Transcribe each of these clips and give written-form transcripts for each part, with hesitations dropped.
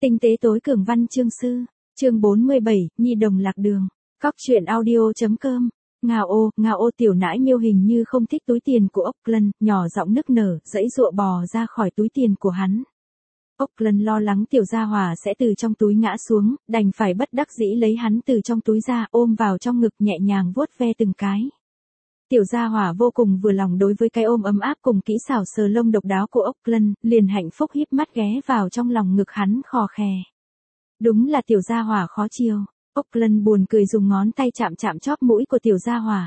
Tinh tế tối cường văn chương sư, chương 47, Nhi đồng lạc đường. Cóc truyện audio.com. Ngao ô tiểu nãi miêu hình như không thích túi tiền của Auckland, nhỏ giọng nức nở, giãy giụa bò ra khỏi túi tiền của hắn. Auckland lo lắng tiểu gia hỏa sẽ từ trong túi ngã xuống, đành phải bất đắc dĩ lấy hắn từ trong túi ra, ôm vào trong ngực nhẹ nhàng vuốt ve từng cái. Tiểu gia hỏa vô cùng vừa lòng đối với cái ôm ấm áp cùng kỹ xảo sờ lông độc đáo của Auckland, liền hạnh phúc híp mắt ghé vào trong lòng ngực hắn khò khè. Đúng là tiểu gia hỏa khó chiều. Auckland buồn cười dùng ngón tay chạm chạm chóp mũi của tiểu gia hỏa.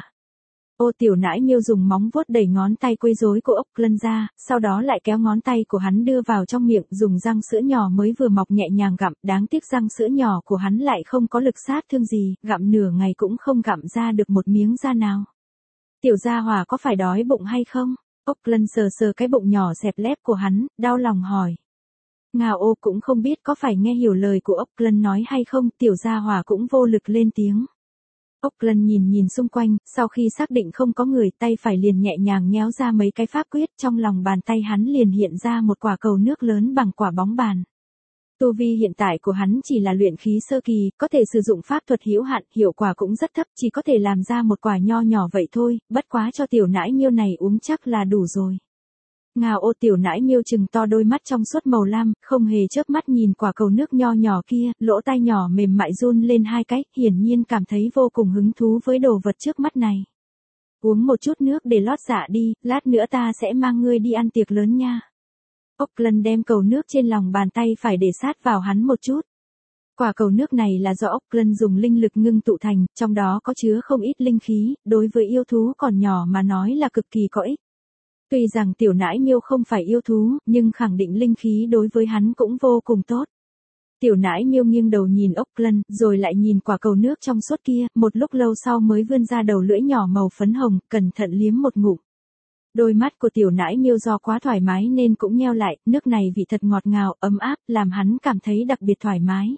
Ô tiểu nãi miêu dùng móng vuốt đẩy ngón tay quấy rối của Auckland ra, sau đó lại kéo ngón tay của hắn đưa vào trong miệng, dùng răng sữa nhỏ mới vừa mọc nhẹ nhàng gặm, đáng tiếc răng sữa nhỏ của hắn lại không có lực sát thương gì, gặm nửa ngày cũng không gặm ra được một miếng da nào. Tiểu gia hỏa có phải đói bụng hay không? Auckland sờ sờ cái bụng nhỏ xẹp lép của hắn, đau lòng hỏi. Ngao ô cũng không biết có phải nghe hiểu lời của Auckland nói hay không, tiểu gia hỏa cũng vô lực lên tiếng. Auckland nhìn xung quanh, sau khi xác định không có người, tay phải liền nhẹ nhàng nhéo ra mấy cái pháp quyết, trong lòng bàn tay hắn liền hiện ra một quả cầu nước lớn bằng quả bóng bàn. Tu vi hiện tại của hắn chỉ là luyện khí sơ kỳ, có thể sử dụng pháp thuật hữu hạn, hiệu quả cũng rất thấp, chỉ có thể làm ra một quả nho nhỏ vậy thôi, bất quá cho tiểu nãi miêu này uống chắc là đủ rồi. Ngao ô tiểu nãi miêu trừng to đôi mắt trong suốt màu lam, không hề chớp mắt nhìn quả cầu nước nho nhỏ kia, lỗ tai nhỏ mềm mại run lên hai cái, hiển nhiên cảm thấy vô cùng hứng thú với đồ vật trước mắt này. Uống một chút nước để lót dạ đi, lát nữa ta sẽ mang ngươi đi ăn tiệc lớn nha. Auckland đem cầu nước trên lòng bàn tay phải để sát vào hắn một chút. Quả cầu nước này là do Auckland dùng linh lực ngưng tụ thành, trong đó có chứa không ít linh khí, đối với yêu thú còn nhỏ mà nói là cực kỳ có ích. Tuy rằng tiểu nãi miêu không phải yêu thú, nhưng khẳng định linh khí đối với hắn cũng vô cùng tốt. Tiểu nãi miêu nghiêng đầu nhìn Auckland, rồi lại nhìn quả cầu nước trong suốt kia, một lúc lâu sau mới vươn ra đầu lưỡi nhỏ màu phấn hồng, cẩn thận liếm một ngụm. Đôi mắt của tiểu nãi miêu do quá thoải mái nên cũng nheo lại, nước này vị thật ngọt ngào, ấm áp, làm hắn cảm thấy đặc biệt thoải mái.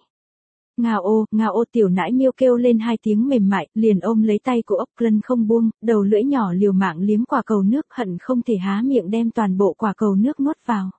Ngao ô tiểu nãi miêu kêu lên hai tiếng mềm mại, liền ôm lấy tay của Auckland không buông, đầu lưỡi nhỏ liều mạng liếm quả cầu nước, hận không thể há miệng đem toàn bộ quả cầu nước nuốt vào.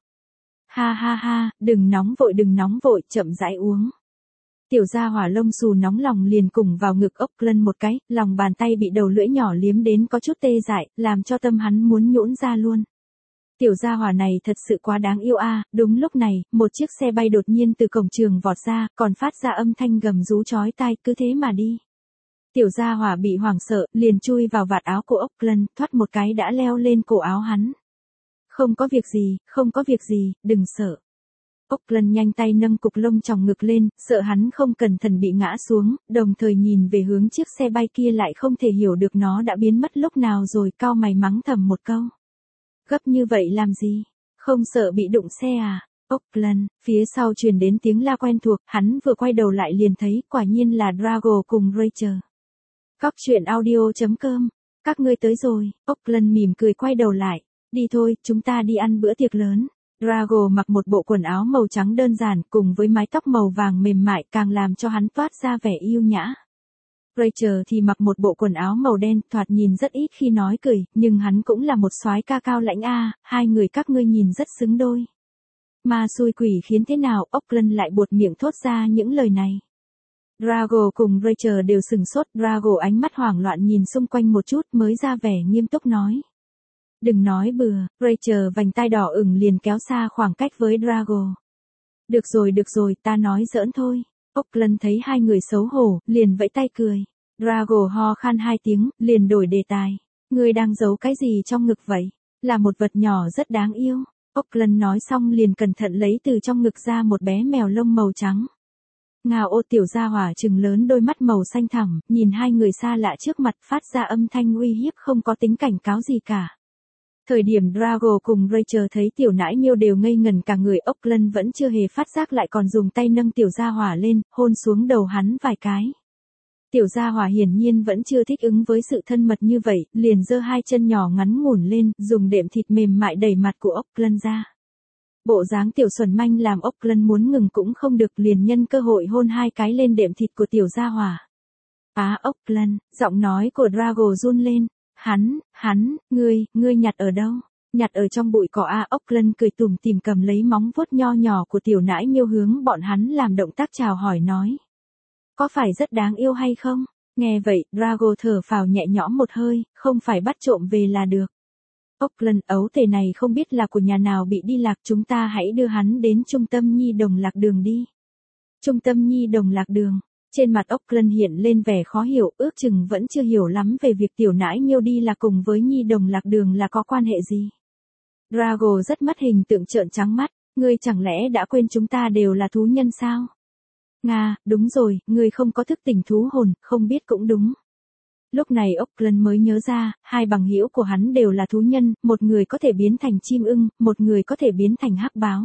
Ha, đừng nóng vội, chậm rãi uống. Tiểu gia hỏa lông xù nóng lòng liền cùng vào ngực Auckland một cái, lòng bàn tay bị đầu lưỡi nhỏ liếm đến có chút tê dại, làm cho tâm hắn muốn nhũn ra luôn. Tiểu gia hỏa này thật sự quá đáng yêu a. Đúng lúc này, một chiếc xe bay đột nhiên từ cổng trường vọt ra, còn phát ra âm thanh gầm rú chói tai, cứ thế mà đi. Tiểu gia hỏa bị hoảng sợ, liền chui vào vạt áo của Auckland, thoát một cái đã leo lên cổ áo hắn. Không có việc gì, đừng sợ. Auckland nhanh tay nâng cục lông tròng ngực lên, sợ hắn không cẩn thận bị ngã xuống, đồng thời nhìn về hướng chiếc xe bay kia lại không thể hiểu được nó đã biến mất lúc nào rồi, cau mày mắng thầm một câu. Gấp như vậy làm gì? Không sợ bị đụng xe à? Auckland, phía sau truyền đến tiếng la quen thuộc, hắn vừa quay đầu lại liền thấy, quả nhiên là Drago cùng Rachel. Cóc truyện audio.com. Các ngươi tới rồi. Auckland mỉm cười quay đầu lại. Đi thôi, chúng ta đi ăn bữa tiệc lớn. Drago mặc một bộ quần áo màu trắng đơn giản, cùng với mái tóc màu vàng mềm mại càng làm cho hắn toát ra vẻ yêu nhã. Rachel thì mặc một bộ quần áo màu đen, thoạt nhìn rất ít khi nói cười, nhưng hắn cũng là một soái ca cao lãnh a, hai người các ngươi nhìn rất xứng đôi. Mà xui quỷ khiến thế nào, Auckland lại buột miệng thốt ra những lời này. Drago cùng Rachel đều sừng sốt, Drago ánh mắt hoảng loạn nhìn xung quanh một chút mới ra vẻ nghiêm túc nói. Đừng nói bừa, Rachel vành tai đỏ ửng liền kéo xa khoảng cách với Drago. Được rồi, ta nói giỡn thôi. Auckland thấy hai người xấu hổ, liền vẫy tay cười. Drago ho khan hai tiếng, liền đổi đề tài. Ngươi đang giấu cái gì trong ngực vậy? Là một vật nhỏ rất đáng yêu. Auckland nói xong liền cẩn thận lấy từ trong ngực ra một bé mèo lông màu trắng. Ngao ô tiểu gia hỏa trừng lớn đôi mắt màu xanh thẳm, nhìn hai người xa lạ trước mặt phát ra âm thanh uy hiếp không có tính cảnh cáo gì cả. Thời điểm Drago cùng Rachel thấy tiểu nãi miêu đều ngây ngần cả người, Auckland vẫn chưa hề phát giác lại còn dùng tay nâng tiểu gia hỏa lên, hôn xuống đầu hắn vài cái. Tiểu gia hỏa hiển nhiên vẫn chưa thích ứng với sự thân mật như vậy, liền giơ hai chân nhỏ ngắn ngủn lên, dùng đệm thịt mềm mại đẩy mặt của Auckland ra. Bộ dáng tiểu xuẩn manh làm Auckland muốn ngừng cũng không được, liền nhân cơ hội hôn hai cái lên đệm thịt của tiểu gia hỏa. Auckland, giọng nói của Drago run lên. Ngươi nhặt ở đâu? Nhặt ở trong bụi cỏ Auckland cười tủm tỉm cầm lấy móng vuốt nho nhỏ của tiểu nãi miêu hướng bọn hắn làm động tác chào hỏi nói. Có phải rất đáng yêu hay không? Nghe vậy, Drago thở phào nhẹ nhõm một hơi, không phải bắt trộm về là được. Auckland, ấu tể này không biết là của nhà nào bị đi lạc, chúng ta hãy đưa hắn đến trung tâm nhi đồng lạc đường đi. Trung tâm nhi đồng lạc đường. Trên mặt Auckland hiện lên vẻ khó hiểu, ước chừng vẫn chưa hiểu lắm về việc tiểu nãi miêu đi lạc cùng với nhi đồng lạc đường là có quan hệ gì. Drago rất mất hình tượng trợn trắng mắt, ngươi chẳng lẽ đã quên chúng ta đều là thú nhân sao? Nga, đúng rồi, ngươi không có thức tỉnh thú hồn, không biết cũng đúng. Lúc này Auckland mới nhớ ra, hai bằng hữu của hắn đều là thú nhân, một người có thể biến thành chim ưng, một người có thể biến thành hắc báo.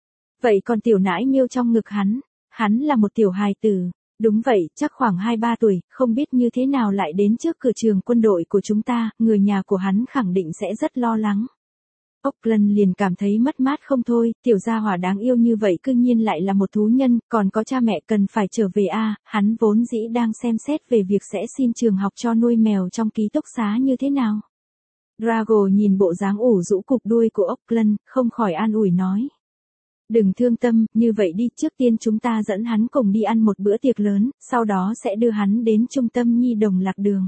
Vậy còn tiểu nãi miêu trong ngực hắn là một tiểu hài tử. Đúng vậy, chắc khoảng 2-3 tuổi, không biết như thế nào lại đến trước cửa trường quân đội của chúng ta, người nhà của hắn khẳng định sẽ rất lo lắng. Auckland liền cảm thấy mất mát không thôi, tiểu gia hỏa đáng yêu như vậy cư nhiên lại là một thú nhân, còn có cha mẹ cần phải trở về hắn vốn dĩ đang xem xét về việc sẽ xin trường học cho nuôi mèo trong ký túc xá như thế nào. Drago nhìn bộ dáng ủ rũ cụp đuôi của Auckland, không khỏi an ủi nói. Đừng thương tâm, như vậy đi, trước tiên chúng ta dẫn hắn cùng đi ăn một bữa tiệc lớn, sau đó sẽ đưa hắn đến trung tâm nhi đồng lạc đường.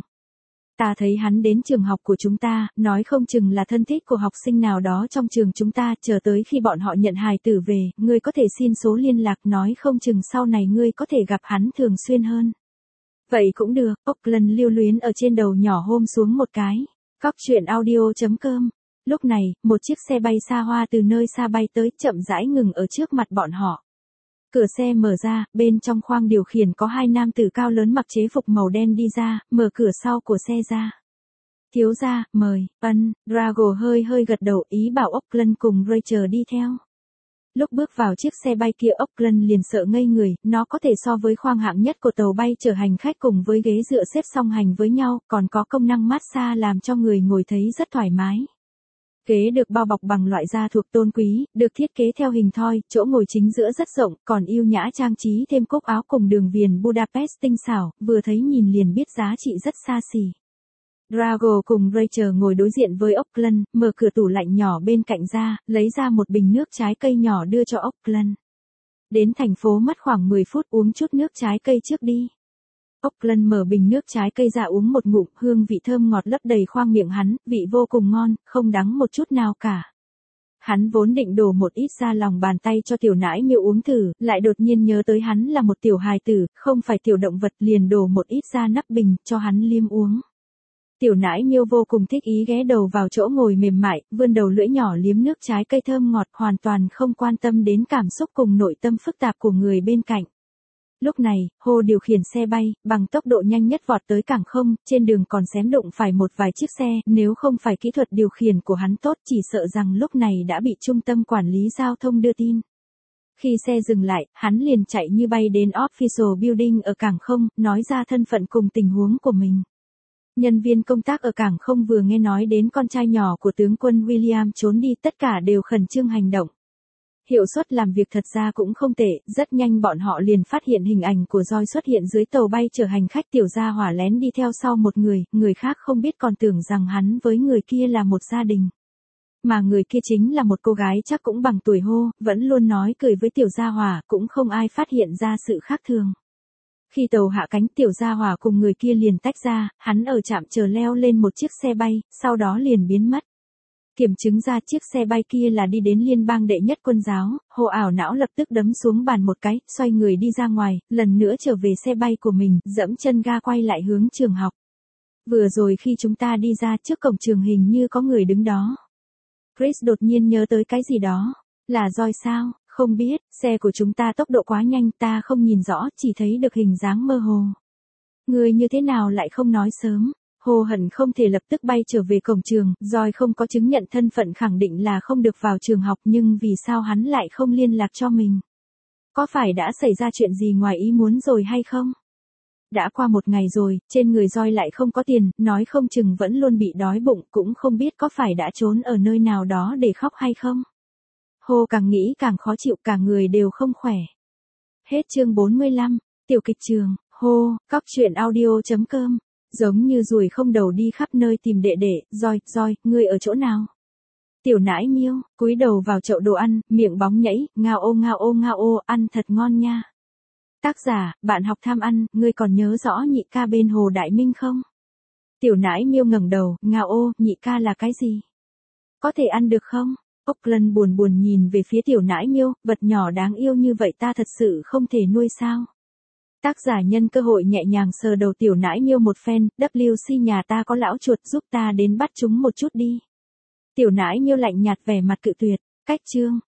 Ta thấy hắn đến trường học của chúng ta, nói không chừng là thân thích của học sinh nào đó trong trường chúng ta, chờ tới khi bọn họ nhận hài tử về, ngươi có thể xin số liên lạc, nói không chừng sau này ngươi có thể gặp hắn thường xuyên hơn. Vậy cũng được, Auckland lưu luyến ở trên đầu nhỏ hôm xuống một cái. Cóc truyện audio.com. Lúc này, một chiếc xe bay xa hoa từ nơi xa bay tới, chậm rãi ngừng ở trước mặt bọn họ. Cửa xe mở ra, bên trong khoang điều khiển có hai nam tử cao lớn mặc chế phục màu đen đi ra, mở cửa sau của xe ra. Thiếu gia, mời, Drago hơi gật đầu, ý bảo Auckland cùng Rachel đi theo. Lúc bước vào chiếc xe bay kia Auckland liền sợ ngây người, nó có thể so với khoang hạng nhất của tàu bay chở hành khách cùng với ghế dựa xếp song hành với nhau, còn có công năng massage làm cho người ngồi thấy rất thoải mái. Ghế được bao bọc bằng loại da thuộc tôn quý, được thiết kế theo hình thoi, chỗ ngồi chính giữa rất rộng, còn yêu nhã trang trí thêm cúc áo cùng đường viền Budapest tinh xảo, vừa thấy nhìn liền biết giá trị rất xa xỉ. Drago cùng Rachel ngồi đối diện với Auckland, mở cửa tủ lạnh nhỏ bên cạnh ra, lấy ra một bình nước trái cây nhỏ đưa cho Auckland. Đến thành phố mất khoảng 10 phút, uống chút nước trái cây trước đi. Auckland mở bình nước trái cây ra uống một ngụm, hương vị thơm ngọt lấp đầy khoang miệng hắn, vị vô cùng ngon, không đắng một chút nào cả. Hắn vốn định đổ một ít ra lòng bàn tay cho tiểu nãi miêu uống thử, lại đột nhiên nhớ tới hắn là một tiểu hài tử, không phải tiểu động vật, liền đổ một ít ra nắp bình, cho hắn liêm uống. Tiểu nãi miêu vô cùng thích ý ghé đầu vào chỗ ngồi mềm mại, vươn đầu lưỡi nhỏ liếm nước trái cây thơm ngọt, hoàn toàn không quan tâm đến cảm xúc cùng nội tâm phức tạp của người bên cạnh. Lúc này, Hồ điều khiển xe bay, bằng tốc độ nhanh nhất vọt tới cảng không, trên đường còn xém đụng phải một vài chiếc xe, nếu không phải kỹ thuật điều khiển của hắn tốt chỉ sợ rằng lúc này đã bị trung tâm quản lý giao thông đưa tin. Khi xe dừng lại, hắn liền chạy như bay đến Official Building ở cảng không, nói ra thân phận cùng tình huống của mình. Nhân viên công tác ở cảng không vừa nghe nói đến con trai nhỏ của tướng quân William trốn đi, tất cả đều khẩn trương hành động. Hiệu suất làm việc thật ra cũng không tệ, rất nhanh bọn họ liền phát hiện hình ảnh của Joy xuất hiện dưới tàu bay chở hành khách, tiểu gia hỏa lén đi theo sau một người khác không biết còn tưởng rằng hắn với người kia là một gia đình. Mà người kia chính là một cô gái chắc cũng bằng tuổi Hồ, vẫn luôn nói cười với tiểu gia hỏa, cũng không ai phát hiện ra sự khác thường. Khi tàu hạ cánh, tiểu gia hỏa cùng người kia liền tách ra, hắn ở trạm chờ leo lên một chiếc xe bay, sau đó liền biến mất. Kiểm chứng ra chiếc xe bay kia là đi đến liên bang đệ nhất quân giáo, Hồ ảo não lập tức đấm xuống bàn một cái, xoay người đi ra ngoài, lần nữa trở về xe bay của mình, dẫm chân ga quay lại hướng trường học. Vừa rồi khi chúng ta đi ra trước cổng trường hình như có người đứng đó. Chris đột nhiên nhớ tới cái gì đó. Là Joy sao? Không biết, xe của chúng ta tốc độ quá nhanh, ta không nhìn rõ, chỉ thấy được hình dáng mơ hồ. Người như thế nào lại không nói sớm? Hồ hận không thể lập tức bay trở về cổng trường, Joy không có chứng nhận thân phận khẳng định là không được vào trường học, nhưng vì sao hắn lại không liên lạc cho mình? Có phải đã xảy ra chuyện gì ngoài ý muốn rồi hay không? Đã qua một ngày rồi, trên người Joy lại không có tiền, nói không chừng vẫn luôn bị đói bụng, cũng không biết có phải đã trốn ở nơi nào đó để khóc hay không? Hồ càng nghĩ càng khó chịu, cả người đều không khỏe. Hết chương 45, tiểu kịch trường, Hồ, cóc truyện audio.com. Giống như ruồi không đầu đi khắp nơi tìm đệ đệ, Joy, ngươi ở chỗ nào? Tiểu nãi miêu, cúi đầu vào chậu đồ ăn, miệng bóng nhảy, ngao ô ngao ô ngao ô, ăn thật ngon nha. Tác giả, bạn học tham ăn, ngươi còn nhớ rõ nhị ca bên Hồ Đại Minh không? Tiểu nãi miêu ngẩng đầu, ngao ô, nhị ca là cái gì? Có thể ăn được không? Auckland buồn buồn nhìn về phía tiểu nãi miêu, vật nhỏ đáng yêu như vậy ta thật sự không thể nuôi sao? Tác giả nhân cơ hội nhẹ nhàng sờ đầu tiểu nãi miêu một phen, WC nhà ta có lão chuột giúp ta đến bắt chúng một chút đi. Tiểu nãi miêu lạnh nhạt vẻ mặt cự tuyệt, cách chương.